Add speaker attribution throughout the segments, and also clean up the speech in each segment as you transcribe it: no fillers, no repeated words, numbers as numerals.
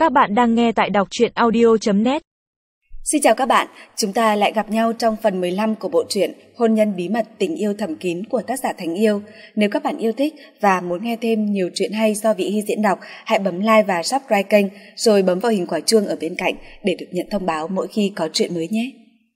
Speaker 1: Các bạn đang nghe tại đọc truyện audio.net.
Speaker 2: Xin chào các bạn, chúng ta lại gặp nhau trong phần 15 của bộ truyện Hôn nhân bí mật tình yêu thầm kín của tác giả Thành Yêu. Nếu các bạn yêu thích và muốn nghe thêm nhiều truyện hay do Vị Hy diễn đọc, hãy bấm like và subscribe kênh rồi bấm vào hình quả chuông ở bên cạnh để được nhận thông báo mỗi khi có truyện mới nhé.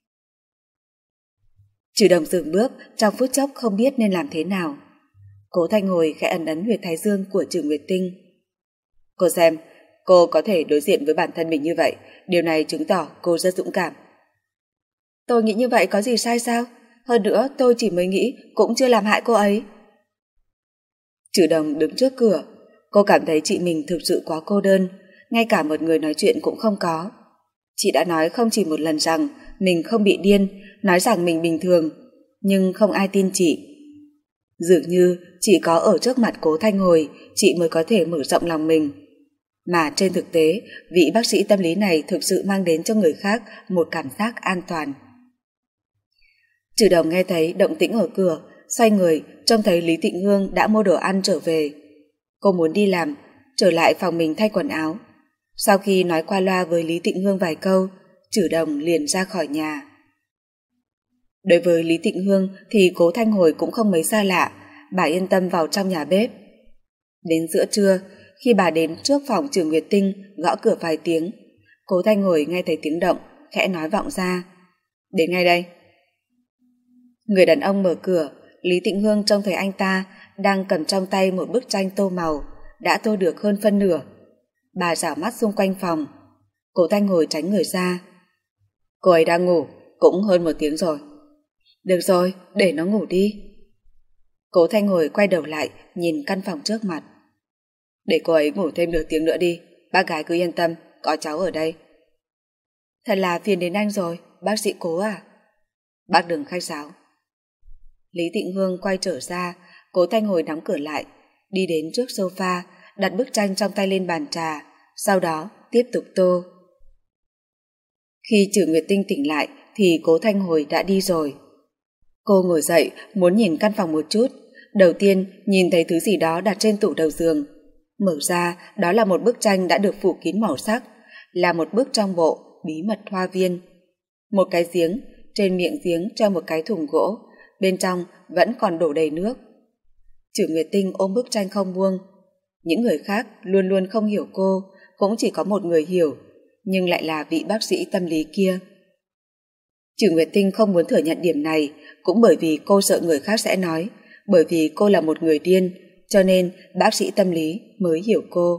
Speaker 2: Trừ Đồng dừng bước, trong phút chốc không biết nên làm thế nào. Cố Thanh Hồi khẽ ấn ấn huyệt thái dương của Trừ Nguyệt Tinh. Cô xem, cô có thể đối diện với bản thân mình như vậy, điều này chứng tỏ cô rất dũng cảm. Tôi nghĩ như vậy có gì sai sao? Hơn nữa tôi chỉ mới nghĩ cũng chưa làm hại cô ấy. Trừ Đồng đứng trước cửa, cô cảm thấy chị mình thực sự quá cô đơn, ngay cả một người nói chuyện cũng không có. Chị đã nói không chỉ một lần rằng mình không bị điên, nói rằng mình bình thường, nhưng không ai tin chị. Dường như chỉ có ở trước mặt Cố Thanh Hồi chị mới có thể mở rộng lòng mình. Mà trên thực tế, vị bác sĩ tâm lý này thực sự mang đến cho người khác một cảm giác an toàn. Trừ Đồng nghe thấy động tĩnh ở cửa, xoay người, trông thấy Lý Tịnh Hương đã mua đồ ăn trở về. Cô muốn đi làm, trở lại phòng mình thay quần áo. Sau khi nói qua loa với Lý Tịnh Hương vài câu, Trừ Đồng liền ra khỏi nhà. Đối với Lý Tịnh Hương thì Cố Thanh Hồi cũng không mấy xa lạ, bà yên tâm vào trong nhà bếp. Đến giữa trưa, khi bà đến trước phòng Trừ Nguyệt Tinh gõ cửa vài tiếng, Cố Thanh Hồi nghe thấy tiếng động, khẽ nói vọng ra. Đến ngay đây. Người đàn ông mở cửa, Lý Tịnh Hương trông thấy anh ta đang cầm trong tay một bức tranh tô màu, đã tô được hơn phân nửa. Bà dảo mắt xung quanh phòng. Cố Thanh Hồi tránh người ra. Cô ấy đang ngủ, cũng hơn 1 tiếng rồi. Được rồi, để nó ngủ đi. Cố Thanh Hồi quay đầu lại, nhìn căn phòng trước mặt. Để cô ấy ngủ thêm nửa tiếng nữa đi, bác gái cứ yên tâm, có cháu ở đây. Thật là phiền đến anh rồi, bác sĩ Cố à? Bác đừng khách sáo. Lý Tịnh Hương quay trở ra, Cố Thanh Hồi đóng cửa lại, đi đến trước sofa, đặt bức tranh trong tay lên bàn trà, sau đó tiếp tục tô. Khi Trừ Nguyệt Tinh tỉnh lại thì Cố Thanh Hồi đã đi rồi. Cô ngồi dậy, muốn nhìn căn phòng một chút. Đầu tiên nhìn thấy thứ gì đó đặt trên tủ đầu giường. Mở ra, đó là một bức tranh đã được phủ kín màu sắc, là một bức trong bộ Bí mật hoa viên. Một cái giếng, trên miệng giếng cho một cái thùng gỗ, bên trong vẫn còn đổ đầy nước. Trừ Nguyệt Tinh ôm bức tranh không buông. Những người khác luôn luôn không hiểu cô, cũng chỉ có một người hiểu, nhưng lại là vị bác sĩ tâm lý kia. Trừ Nguyệt Tinh không muốn thừa nhận điểm này, cũng bởi vì cô sợ người khác sẽ nói, bởi vì cô là một người điên, cho nên bác sĩ tâm lý mới hiểu cô.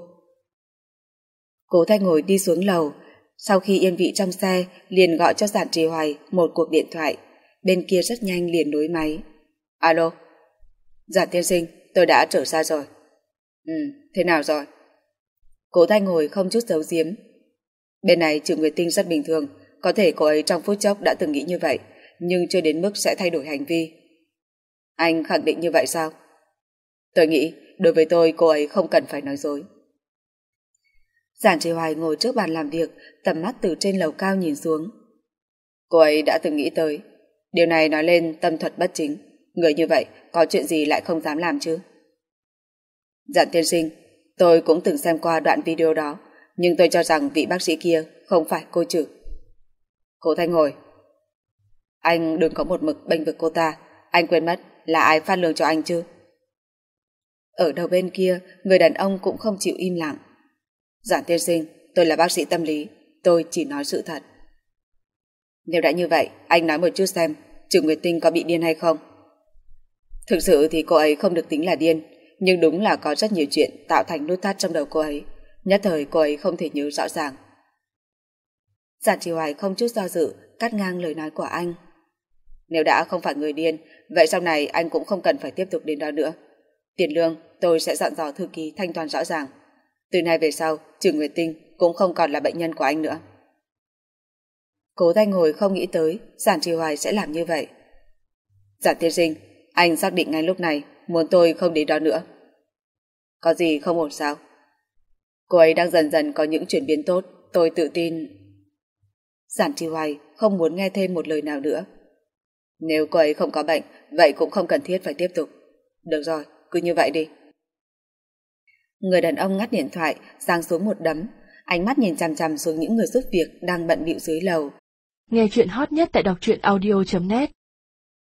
Speaker 2: Cố Thanh Hồi đi xuống lầu, sau khi yên vị trong xe liền gọi cho Giản Trì Hoài một cuộc điện thoại, bên kia rất nhanh liền nối máy. Alo. Giản tiên sinh, tôi đã trở ra rồi. Thế nào rồi? Cố Thanh Hồi không chút giấu giếm. Bên này Trừ Nguyệt Tinh rất bình thường, có thể cô ấy trong phút chốc đã từng nghĩ như vậy, nhưng chưa đến mức sẽ thay đổi hành vi. Anh khẳng định như vậy sao? Tôi nghĩ đối với tôi cô ấy không cần phải nói dối. Giản Trì Hoài ngồi trước bàn làm việc, tầm mắt từ trên lầu cao nhìn xuống. Cô ấy đã từng nghĩ tới. Điều này nói lên tâm thuật bất chính. Người như vậy có chuyện gì lại không dám làm chứ? Giản tiên sinh, tôi cũng từng xem qua đoạn video đó, nhưng tôi cho rằng vị bác sĩ kia không phải cô Trừ. Cố Thanh Hồi, anh đừng có một mực bênh vực cô ta. Anh quên mất là ai phát lương cho anh chứ? Ở đầu bên kia, người đàn ông cũng không chịu im lặng. Giản tiên sinh, tôi là bác sĩ tâm lý, tôi chỉ nói sự thật. Nếu đã như vậy, anh nói một chút xem, Trừ Nguyệt Tinh có bị điên hay không? Thực sự thì cô ấy không được tính là điên, nhưng đúng là có rất nhiều chuyện tạo thành nút thắt trong đầu cô ấy, nhất thời cô ấy không thể nhớ rõ ràng. Giản Trì Hoài không chút do dự cắt ngang lời nói của anh. Nếu đã không phải người điên, vậy sau này anh cũng không cần phải tiếp tục đến đó nữa. Tiền lương tôi sẽ dặn dò thư ký thanh toán rõ ràng. Từ nay về sau, Trừ Nguyệt Tinh cũng không còn là bệnh nhân của anh nữa. Cố Thanh Hồi không nghĩ tới Giản Trì Hoài sẽ làm như vậy. Giản tiên sinh, anh xác định ngay lúc này muốn tôi không đến đó nữa. Có gì không ổn sao? Cô ấy đang dần dần có những chuyển biến tốt, tôi tự tin. Giản Trì Hoài không muốn nghe thêm một lời nào nữa. Nếu cô ấy không có bệnh, vậy cũng không cần thiết phải tiếp tục. Được rồi, cứ như vậy đi. Người đàn ông ngắt điện thoại, giáng xuống một đấm. ánh mắt nhìn chằm chằm xuống những người giúp việc đang bận bịu dưới lầu.
Speaker 1: Nghe chuyện hot nhất tại đọc truyện audio.net